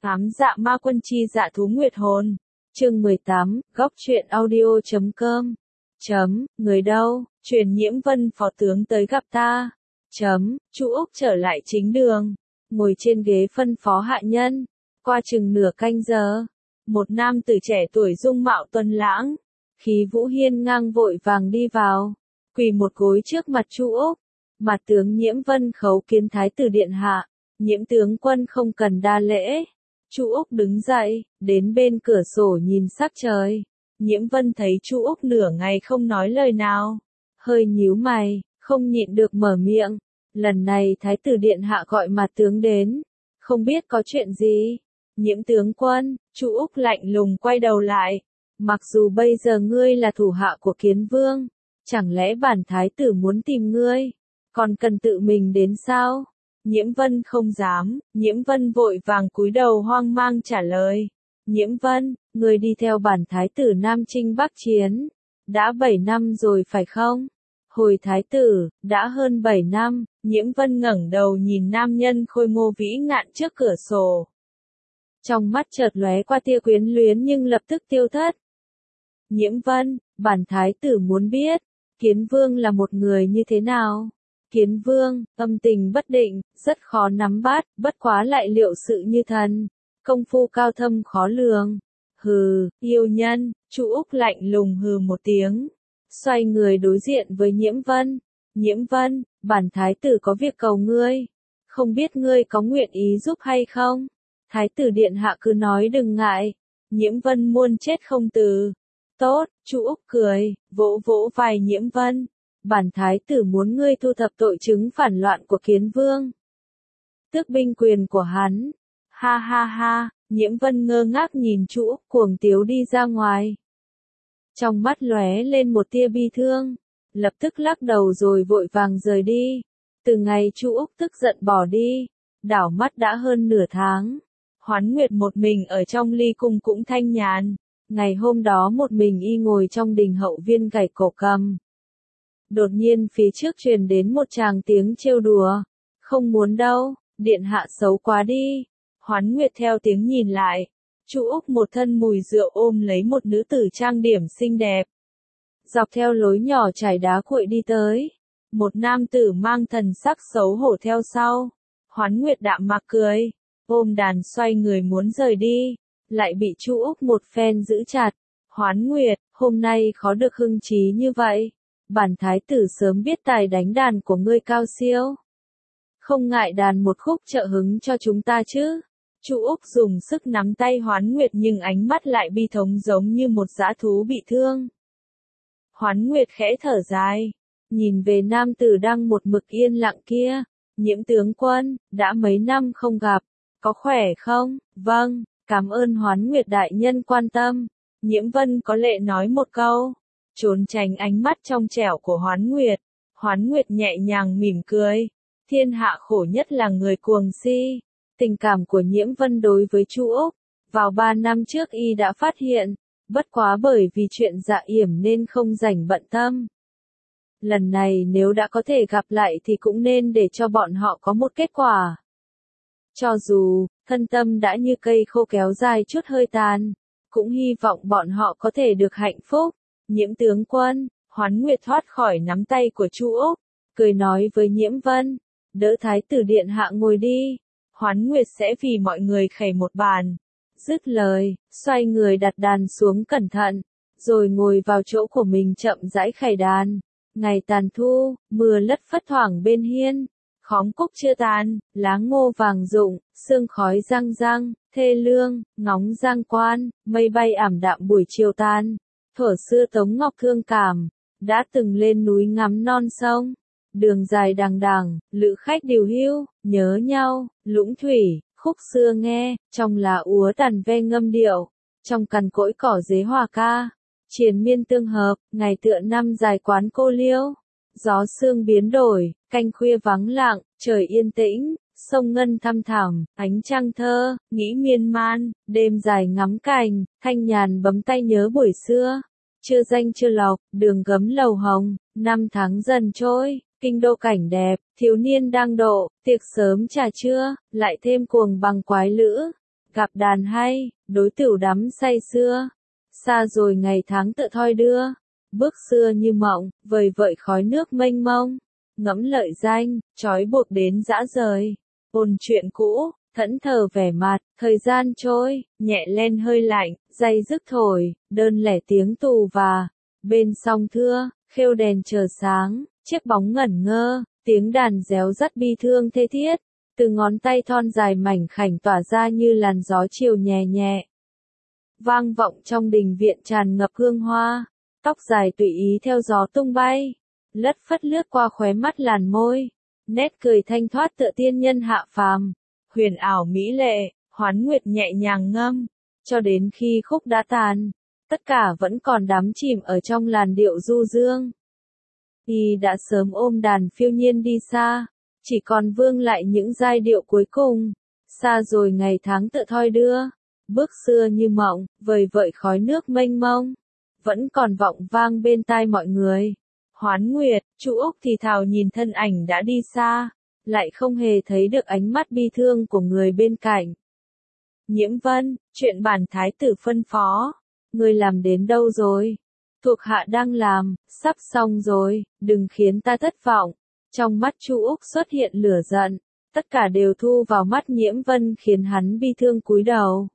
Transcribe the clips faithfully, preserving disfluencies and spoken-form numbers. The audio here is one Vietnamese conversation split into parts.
Ám dạ ma quân chi dạ thú nguyệt hồn. Chương mười tám, góc truyện audio chấm com. Chấm, người đâu, truyền Nhiễm Vân phó tướng tới gặp ta. Chấm, Chu Úc trở lại chính đường, ngồi trên ghế phân phó hạ nhân. Qua chừng nửa canh giờ, một nam tử trẻ tuổi dung mạo tuấn lãng, khí vũ hiên ngang vội vàng đi vào, quỳ một gối trước mặt Chu Úc. Mặt tướng Nhiễm Vân khấu kiến thái tử điện hạ. Nhiễm tướng quân không cần đa lễ. Chu Úc đứng dậy, đến bên cửa sổ nhìn sắc trời. Nhiễm Vân thấy Chu Úc nửa ngày không nói lời nào, hơi nhíu mày, không nhịn được mở miệng. Lần này thái tử điện hạ gọi mặt tướng đến, không biết có chuyện gì. Nhiễm tướng quân, Chu Úc lạnh lùng quay đầu lại. Mặc dù bây giờ ngươi là thủ hạ của Kiến Vương, chẳng lẽ bản thái tử muốn tìm ngươi, còn cần tự mình đến sao? Nhiễm Vân không dám, Nhiễm Vân vội vàng cúi đầu hoang mang trả lời. Nhiễm Vân, người đi theo bản thái tử Nam Chinh Bắc Chiến, đã bảy năm rồi phải không? Hồi thái tử, đã hơn bảy năm, Nhiễm Vân ngẩng đầu nhìn nam nhân khôi ngô vĩ ngạn trước cửa sổ. Trong mắt chợt lóe qua tia quyến luyến nhưng lập tức tiêu thất. Nhiễm Vân, bản thái tử muốn biết, Kiến Vương là một người như thế nào? Kiến Vương, tâm tình bất định, rất khó nắm bắt, bất quá lại liệu sự như thần, công phu cao thâm khó lường. Hừ, yêu nhân, Chu Úc lạnh lùng hừ một tiếng, xoay người đối diện với Nhiễm Vân. Nhiễm Vân, bản thái tử có việc cầu ngươi, không biết ngươi có nguyện ý giúp hay không? Thái tử điện hạ cứ nói đừng ngại. Nhiễm Vân muôn chết không từ. Tốt, Chu Úc cười, vỗ vỗ vai Nhiễm Vân. Bản thái tử muốn ngươi thu thập tội chứng phản loạn của Kiến Vương, tước binh quyền của hắn. Ha ha ha, Nhiễm Vân ngơ ngác nhìn Chu Úc cuồng tiếu đi ra ngoài. Trong mắt lóe lên một tia bi thương, lập tức lắc đầu rồi vội vàng rời đi. Từ ngày Chu Úc tức giận bỏ đi, đảo mắt đã hơn nửa tháng. Hoán Nguyệt một mình ở trong ly cung cũng thanh nhàn. Ngày hôm đó một mình y ngồi trong đình hậu viên gảy cổ cầm. Đột nhiên phía trước truyền đến một tràng tiếng trêu đùa. Không muốn đâu, điện hạ xấu quá đi. Hoán Nguyệt theo tiếng nhìn lại. Chu Úc một thân mùi rượu ôm lấy một nữ tử trang điểm xinh đẹp. Dọc theo lối nhỏ trải đá cuội đi tới. Một nam tử mang thần sắc xấu hổ theo sau. Hoán Nguyệt đạm mạc cười, ôm đàn xoay người muốn rời đi, lại bị Chu Úc một phen giữ chặt. Hoán Nguyệt, hôm nay khó được hưng trí như vậy. Bản thái tử sớm biết tài đánh đàn của ngươi cao siêu. Không ngại đàn một khúc trợ hứng cho chúng ta chứ? Chu Úc dùng sức nắm tay Hoán Nguyệt nhưng ánh mắt lại bi thống giống như một dã thú bị thương. Hoán Nguyệt khẽ thở dài, nhìn về nam tử đang một mực yên lặng kia. Nhiễm tướng quân, đã mấy năm không gặp, có khỏe không? Vâng, cảm ơn Hoán Nguyệt đại nhân quan tâm. Nhiễm Vân có lệ nói một câu, trốn tránh ánh mắt trong trẻo của Hoán Nguyệt. Hoán Nguyệt nhẹ nhàng mỉm cười. Thiên hạ khổ nhất là người cuồng si. Tình cảm của Nhiễm Vân đối với Chu Úc, vào ba năm trước y đã phát hiện, bất quá bởi vì chuyện Dạ Yểm nên không rảnh bận tâm. Lần này nếu đã có thể gặp lại thì cũng nên để cho bọn họ có một kết quả. Cho dù, thân tâm đã như cây khô kéo dài chút hơi tàn, cũng hy vọng bọn họ có thể được hạnh phúc. Nhiễm tướng quân, Hoán Nguyệt thoát khỏi nắm tay của Chu Úc, cười nói với Nhiễm Vân, đỡ thái tử điện hạ ngồi đi. Hoán Nguyệt sẽ vì mọi người khẩy một bàn. Dứt lời, xoay người đặt đàn xuống cẩn thận, rồi ngồi vào chỗ của mình chậm rãi khẩy đàn. Ngày tàn thu, mưa lất phất thoảng bên hiên, khóm cúc chưa tàn, lá ngô vàng rụng, sương khói răng răng, thê lương, ngóng giang quan, mây bay ảm đạm buổi chiều tan. Thuở xưa Tống Ngọc thương cảm, đã từng lên núi ngắm non sông, đường dài đằng đằng, lữ khách điều hưu, nhớ nhau, lũng thủy, khúc xưa nghe, trong lá úa đàn ve ngâm điệu, trong cằn cỗi cỏ dế hòa ca. Triền miên tương hợp, ngày tựa năm dài quán cô liêu. Gió sương biến đổi, canh khuya vắng lặng, trời yên tĩnh, sông ngân thăm thẳm, ánh trăng thơ, nghĩ miên man, đêm dài ngắm cành, thanh nhàn bấm tay nhớ buổi xưa. Chưa danh chưa lộc, đường gấm lầu hồng, năm tháng dần trôi, kinh đô cảnh đẹp, thiếu niên đang độ, tiệc sớm trà trưa, lại thêm cuồng bằng quái lữ. Gặp đàn hay, đối tửu đắm say sưa. Xa rồi ngày tháng tự thoi đưa. Bước xưa như mộng, vời vợi khói nước mênh mông. Ngẫm lợi danh, trói buộc đến dã rời. Ôn chuyện cũ, thẫn thờ vẻ mặt, thời gian trôi, nhẹ lên hơi lạnh, day dứt thổi, đơn lẻ tiếng tù và. Bên sông thưa, khêu đèn chờ sáng, chiếc bóng ngẩn ngơ, tiếng đàn réo rắt bi thương thê thiết. Từ ngón tay thon dài mảnh khảnh tỏa ra như làn gió chiều nhẹ nhẹ. Vang vọng trong đình viện tràn ngập hương hoa, tóc dài tùy ý theo gió tung bay, lất phất lướt qua khóe mắt làn môi, nét cười thanh thoát tựa tiên nhân hạ phàm, huyền ảo mỹ lệ, Hoán Nguyệt nhẹ nhàng ngâm, cho đến khi khúc đã tàn, tất cả vẫn còn đắm chìm ở trong làn điệu du dương. Y đã sớm ôm đàn phiêu nhiên đi xa, chỉ còn vương lại những giai điệu cuối cùng, xa rồi ngày tháng tự thoi đưa, bước xưa như mộng, vời vợi khói nước mênh mông, vẫn còn vọng vang bên tai mọi người. Hoán Nguyệt, Chu Úc thì thào nhìn thân ảnh đã đi xa, lại không hề thấy được ánh mắt bi thương của người bên cạnh. Nhiễm Vân, chuyện bản thái tử phân phó, ngươi làm đến đâu rồi? Thuộc hạ đang làm, sắp xong rồi, đừng khiến ta thất vọng. Trong mắt Chu Úc xuất hiện lửa giận, tất cả đều thu vào mắt Nhiễm Vân khiến hắn bi thương cúi đầu.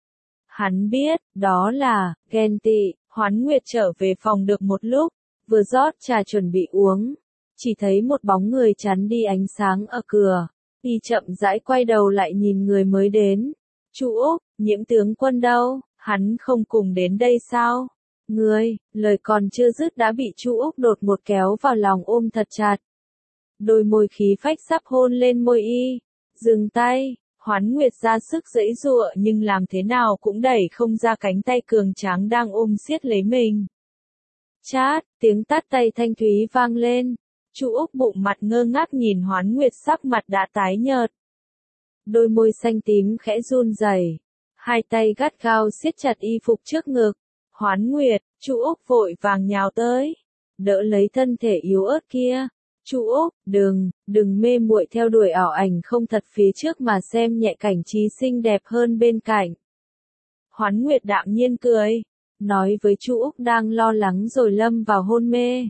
Hắn biết, đó là, ghen tị. Hoán Nguyệt trở về phòng được một lúc, vừa rót trà chuẩn bị uống, chỉ thấy một bóng người chắn đi ánh sáng ở cửa, y chậm rãi quay đầu lại nhìn người mới đến. Chu Úc, Nhiễm tướng quân đâu, hắn không cùng đến đây sao? Ngươi, lời còn chưa dứt đã bị Chu Úc đột một kéo vào lòng ôm thật chặt. Đôi môi khí phách sắp hôn lên môi y, dừng tay. Hoán Nguyệt ra sức giãy giụa nhưng làm thế nào cũng đẩy không ra cánh tay cường tráng đang ôm siết lấy mình. Chát, tiếng tát tay thanh thúy vang lên. Chu Úc bụng mặt ngơ ngác nhìn Hoán Nguyệt sắc mặt đã tái nhợt. Đôi môi xanh tím khẽ run rẩy, hai tay gắt gao siết chặt y phục trước ngực. Hoán Nguyệt, Chu Úc vội vàng nhào tới, đỡ lấy thân thể yếu ớt kia. Chu Úc, đừng, đừng mê muội theo đuổi ảo ảnh không thật phía trước mà xem nhẹ cảnh trí xinh đẹp hơn bên cạnh. Hoán Nguyệt đạm nhiên cười, nói với Chu Úc đang lo lắng rồi lâm vào hôn mê.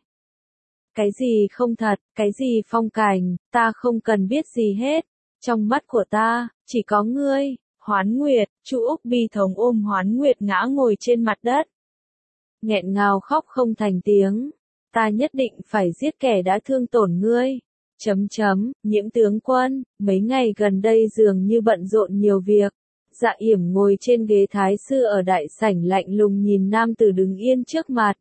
Cái gì không thật, cái gì phong cảnh, ta không cần biết gì hết. Trong mắt của ta, chỉ có ngươi. Hoán Nguyệt, Chu Úc bi thống ôm Hoán Nguyệt ngã ngồi trên mặt đất. Nghẹn ngào khóc không thành tiếng. Ta nhất định phải giết kẻ đã thương tổn ngươi. Chấm chấm, Nhiễm tướng quân, mấy ngày gần đây dường như bận rộn nhiều việc. Dạ Yểm ngồi trên ghế thái sư ở đại sảnh lạnh lùng nhìn nam tử đứng yên trước mặt.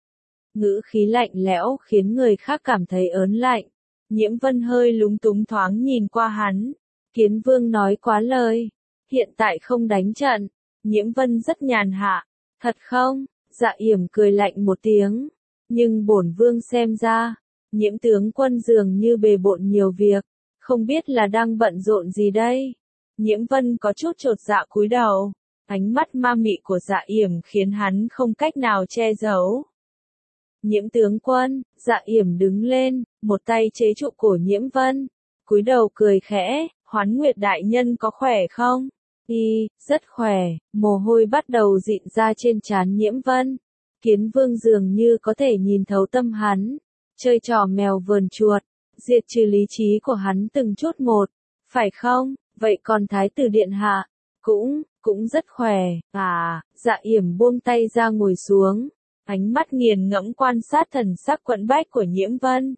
Ngữ khí lạnh lẽo khiến người khác cảm thấy ớn lạnh. Nhiễm Vân hơi lúng túng thoáng nhìn qua hắn. Kiến Vương nói quá lời. Hiện tại không đánh trận. Nhiễm Vân rất nhàn hạ. Thật không? Dạ Yểm cười lạnh một tiếng. Nhưng bổn vương xem ra, Nhiễm tướng quân dường như bề bộn nhiều việc, không biết là đang bận rộn gì đây. Nhiễm Vân có chút chột dạ cúi đầu, ánh mắt ma mị của Dạ Yểm khiến hắn không cách nào che giấu. Nhiễm tướng quân, Dạ Yểm đứng lên, một tay chế trụ cổ Nhiễm Vân, cúi đầu cười khẽ, Hoán Nguyệt đại nhân có khỏe không? Y, rất khỏe, mồ hôi bắt đầu dịn ra trên trán Nhiễm Vân. Kiến Vương dường như có thể nhìn thấu tâm hắn, chơi trò mèo vờn chuột, diệt trừ lý trí của hắn từng chút một, phải không? Vậy còn Thái tử điện hạ, cũng, cũng rất khỏe, à, Dạ Yểm buông tay ra ngồi xuống, ánh mắt nghiền ngẫm quan sát thần sắc quẫn bách của Nhiễm Vân.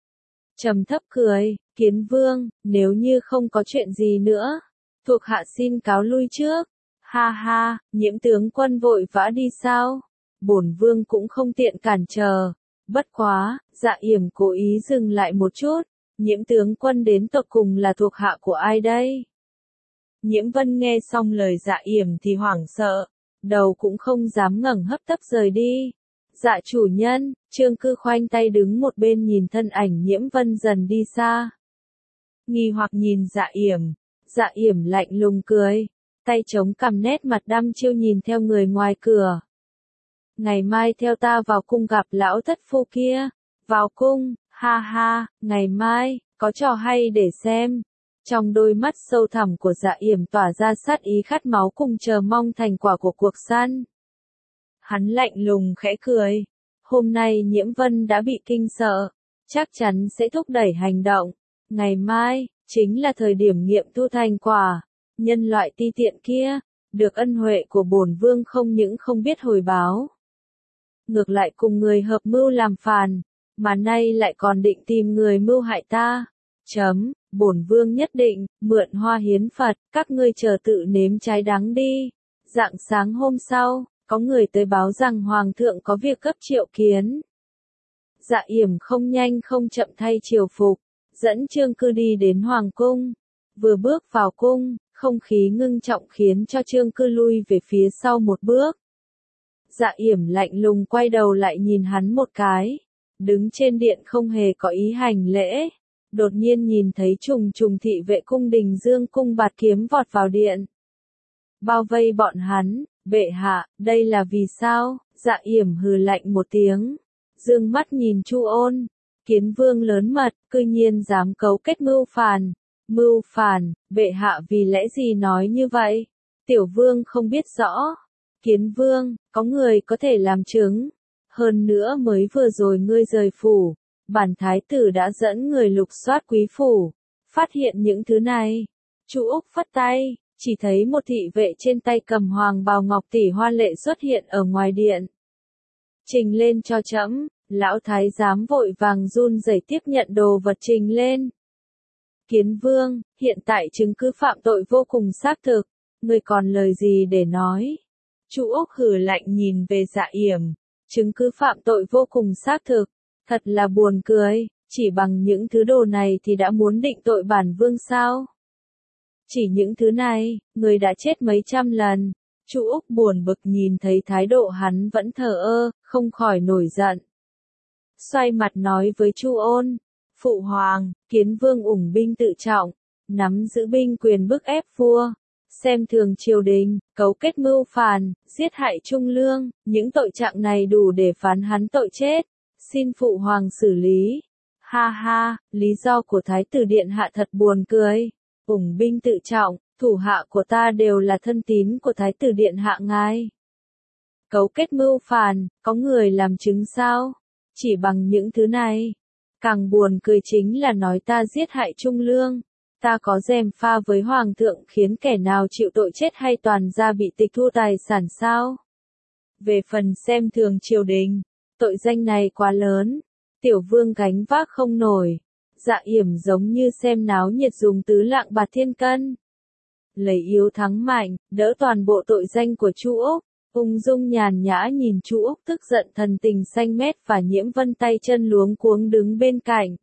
Trầm thấp cười, Kiến Vương, nếu như không có chuyện gì nữa, thuộc hạ xin cáo lui trước. Ha ha, Nhiễm tướng quân vội vã đi sao? Bổn vương cũng không tiện cản trở. Bất quá, Dạ Yểm cố ý dừng lại một chút. Nhiễm tướng quân đến tột cùng là thuộc hạ của ai đây? Nhiễm Vân nghe xong lời Dạ Yểm thì hoảng sợ, đầu cũng không dám ngẩng hấp tấp rời đi. Dạ chủ nhân, Trương Cư khoanh tay đứng một bên nhìn thân ảnh Nhiễm Vân dần đi xa. Nghi hoặc nhìn Dạ Yểm, Dạ Yểm lạnh lùng cười, tay chống cằm nét mặt đăm chiêu nhìn theo người ngoài cửa. Ngày mai theo ta vào cung gặp lão thất phu kia. Vào cung, ha ha, ngày mai, có trò hay để xem. Trong đôi mắt sâu thẳm của Dạ Yểm tỏa ra sát ý khát máu cùng chờ mong thành quả của cuộc săn. Hắn lạnh lùng khẽ cười. Hôm nay Nhiễm Vân đã bị kinh sợ, chắc chắn sẽ thúc đẩy hành động. Ngày mai, chính là thời điểm nghiệm thu thành quả. Nhân loại ti tiện kia, được ân huệ của bổn vương không những không biết hồi báo. Ngược lại cùng người hợp mưu làm phản, mà nay lại còn định tìm người mưu hại ta. Chấm, bổn vương nhất định, mượn hoa hiến Phật, các ngươi chờ tự nếm trái đắng đi. Rạng sáng hôm sau, có người tới báo rằng Hoàng thượng có việc cấp triệu kiến. Dạ Yểm không nhanh không chậm thay triều phục, dẫn Trương Cư đi đến Hoàng cung. Vừa bước vào cung, không khí ngưng trọng khiến cho Trương Cư lui về phía sau một bước. Dạ Yểm lạnh lùng quay đầu lại nhìn hắn một cái. Đứng trên điện không hề có ý hành lễ. Đột nhiên nhìn thấy trùng trùng thị vệ cung đình dương cung bạt kiếm vọt vào điện. Bao vây bọn hắn, bệ hạ, đây là vì sao? Dạ Yểm hừ lạnh một tiếng. Dương mắt nhìn Chu Ôn. Kiến vương lớn mật, cư nhiên dám cấu kết mưu phản. Mưu phản, bệ hạ vì lẽ gì nói như vậy? Tiểu vương không biết rõ. Kiến vương, có người có thể làm chứng. Hơn nữa mới vừa rồi ngươi rời phủ, bản thái tử đã dẫn người lục soát quý phủ, phát hiện những thứ này. Chu Úc phất tay, chỉ thấy một thị vệ trên tay cầm hoàng bào ngọc tỷ hoa lệ xuất hiện ở ngoài điện. Trình lên cho trẫm. Lão thái giám vội vàng run rẩy tiếp nhận đồ vật trình lên. Kiến vương, hiện tại chứng cứ phạm tội vô cùng xác thực, ngươi còn lời gì để nói? Chu Úc hừ lạnh nhìn về Dạ Yểm, chứng cứ phạm tội vô cùng xác thực, thật là buồn cười, chỉ bằng những thứ đồ này thì đã muốn định tội bản vương sao? Chỉ những thứ này, người đã chết mấy trăm lần. Chu Úc buồn bực nhìn thấy thái độ hắn vẫn thờ ơ, không khỏi nổi giận. Xoay mặt nói với Chu Ôn, phụ hoàng, Kiến vương ủng binh tự trọng, nắm giữ binh quyền bức ép vua, xem thường triều đình, cấu kết mưu phản, giết hại trung lương, những tội trạng này đủ để phán hắn tội chết, xin phụ hoàng xử lý. Ha ha, lý do của thái tử điện hạ thật buồn cười. Ủng binh tự trọng, thủ hạ của ta đều là thân tín của thái tử điện hạ ngài. Cấu kết mưu phản, có người làm chứng sao? Chỉ bằng những thứ này. Càng buồn cười chính là nói ta giết hại trung lương. Ta có gièm pha với hoàng thượng khiến kẻ nào chịu tội chết hay toàn gia bị tịch thu tài sản sao? Về phần xem thường triều đình, tội danh này quá lớn, tiểu vương gánh vác không nổi. Dạ Yểm giống như xem náo nhiệt dùng tứ lạng bạt thiên cân. Lấy yếu thắng mạnh, đỡ toàn bộ tội danh của Chu Úc. Ung dung nhàn nhã nhìn Chu Úc tức giận thần tình xanh mét và Nhiễm Vân tay chân luống cuống đứng bên cạnh.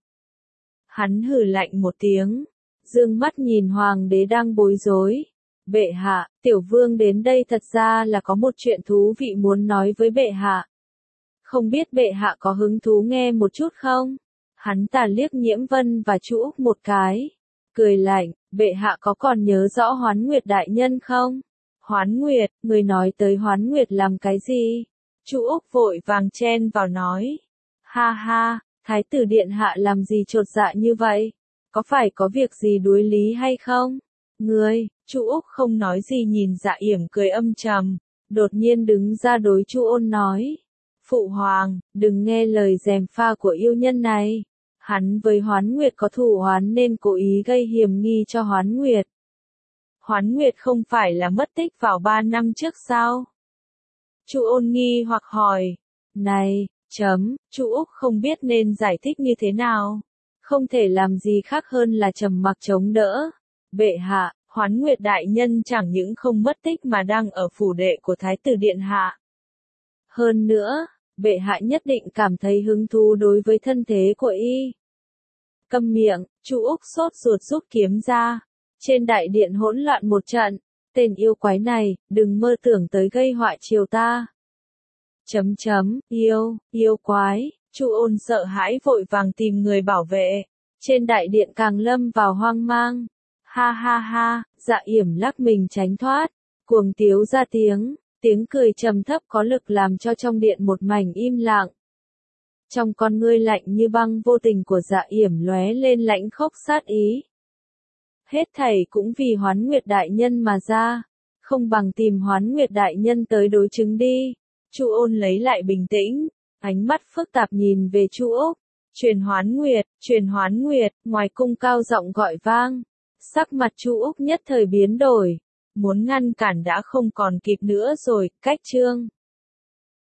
Hắn hừ lạnh một tiếng, dương mắt nhìn hoàng đế đang bối rối. Bệ hạ, tiểu vương đến đây thật ra là có một chuyện thú vị muốn nói với bệ hạ. Không biết bệ hạ có hứng thú nghe một chút không? Hắn ta liếc Nhiễm Vân và Chu Úc một cái, cười lạnh, bệ hạ có còn nhớ rõ Hoán Nguyệt đại nhân không? Hoán Nguyệt, người nói tới Hoán Nguyệt làm cái gì? Chu Úc vội vàng chen vào nói. Ha ha, thái tử điện hạ làm gì chột dạ như vậy? Có phải có việc gì đuối lý hay không? Ngươi, Chu Úc không nói gì nhìn Dạ Yểm cười âm trầm, đột nhiên đứng ra đối Chu Ôn nói. Phụ hoàng, đừng nghe lời gièm pha của yêu nhân này. Hắn với Hoán Nguyệt có thù oán nên cố ý gây hiểm nghi cho Hoán Nguyệt. Hoán Nguyệt không phải là mất tích vào ba năm trước sao? Chu Ôn nghi hoặc hỏi. Này, chấm, Chu Úc không biết nên giải thích như thế nào. Không thể làm gì khác hơn là trầm mặc chống đỡ. Bệ hạ, Hoán Nguyệt đại nhân chẳng những không mất tích mà đang ở phủ đệ của thái tử điện hạ. Hơn nữa, bệ hạ nhất định cảm thấy hứng thú đối với thân thế của y. Câm miệng, Chu Úc sốt ruột rút kiếm ra. Trên đại điện hỗn loạn một trận, tên yêu quái này, đừng mơ tưởng tới gây họa triều ta. Chấm chấm, yêu, yêu quái, Chu Ôn sợ hãi vội vàng tìm người bảo vệ. Trên đại điện càng lâm vào hoang mang. Ha ha ha, Dạ Yểm lắc mình tránh thoát, cuồng tiếu ra tiếng, tiếng cười trầm thấp có lực làm cho trong điện một mảnh im lặng. Trong con ngươi lạnh như băng vô tình của Dạ Yểm lóe lên lãnh khốc sát ý. Hết thảy cũng vì Hoán Nguyệt đại nhân mà ra, không bằng tìm Hoán Nguyệt đại nhân tới đối chứng đi. Chu Ôn lấy lại bình tĩnh, ánh mắt phức tạp nhìn về Chu Úc. Truyền Hoán Nguyệt, truyền Hoán Nguyệt, ngoài cung cao giọng gọi vang. Sắc mặt Chu Úc nhất thời biến đổi, muốn ngăn cản đã không còn kịp nữa rồi, cách chương.